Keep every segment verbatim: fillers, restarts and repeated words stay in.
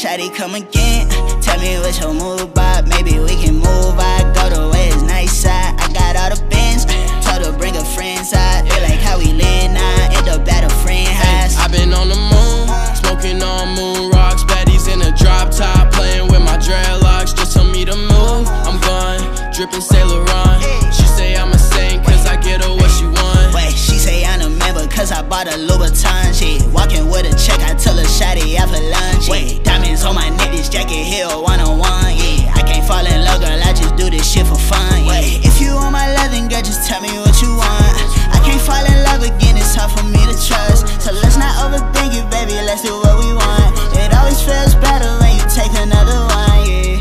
Shawty, come again. Tell me what's your move, Bob. Maybe we can move. I go the way it's nice side. I got all the bins. Told her bring her friends out. They like how we live now. End up at a friend house. I've been on the moon, smoking on moon rocks. Betty's in a drop top, playing with my dreadlocks. Just told me to move. I'm gone, dripping Saint Laurent. She say I'm a saint, cause I get her what she want. Wait, she say I'm a member, cause I bought a Louboutin. Shit, walking with a check, I tell her shawty after lunch. Wait, diamonds on my neck, this jacket here one on one. Yeah, I can't fall in love, girl, I just do this shit for fun. Wait, if you on my love, then girl, just tell me what you want. I can't fall in love again, it's hard for me to trust. So let's not overthink it, baby, let's do what we want. It always feels better when you take another one, yeah.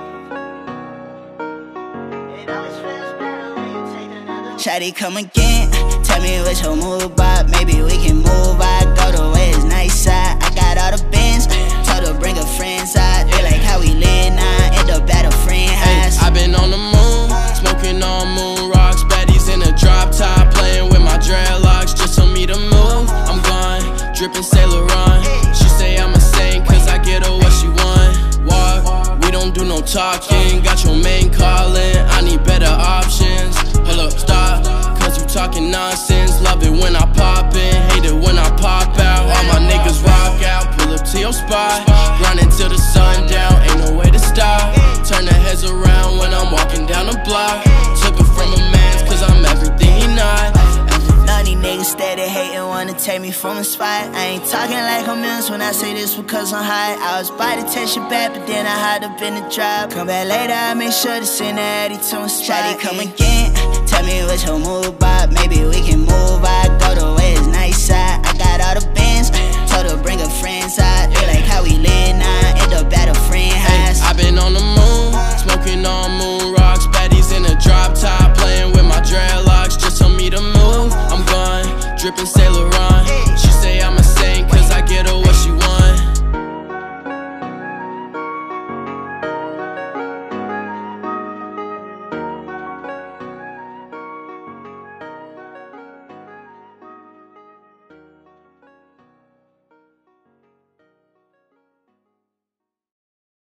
It always feels better when you take another one. Shawty, come again. Tell me what's your move, Bob. Maybe we can move. I go the way it's nice side. I got all the bins. Told her bring her friends out. They like how we live now. End up at a friend house. I've been on the moon, smoking on moon rocks. Betty's in a drop top, playing with my dreadlocks. Just told me to move. I'm gone, dripping Saint Laurent. She say I'm a saint, cause I get her what she want. Walk, we don't do no talking. Got your main calling, I need better options. Hold up, stop, cause you talking nonsense. Love it when I pop in, hate it when I pop out. All my niggas rock out, pull up to your spot. Grinding till the sun down, ain't no way to stop. Turn the heads around when I'm walking down the block. Took it from a man's, cause I'm everything he not. None these niggas steady hating, wanna take me from a spot. I ain't talking like a millions when I say this because I'm high. I was by to text you back, but then I hide up in the drop. Come back later, I make sure to send the Addy to my spot. Shawty, come again. Tell me what's your move, Bob. Maybe we can move. I go the way it's nice side. I got all the bins. Told her bring her friends out. They like how we live now. End up at a friend house. I've been on the moon, smoking on moon rocks. Betty's in a drop top, playing with my dreadlocks. Just told me to move. I'm gone, dripping Saint Laurent.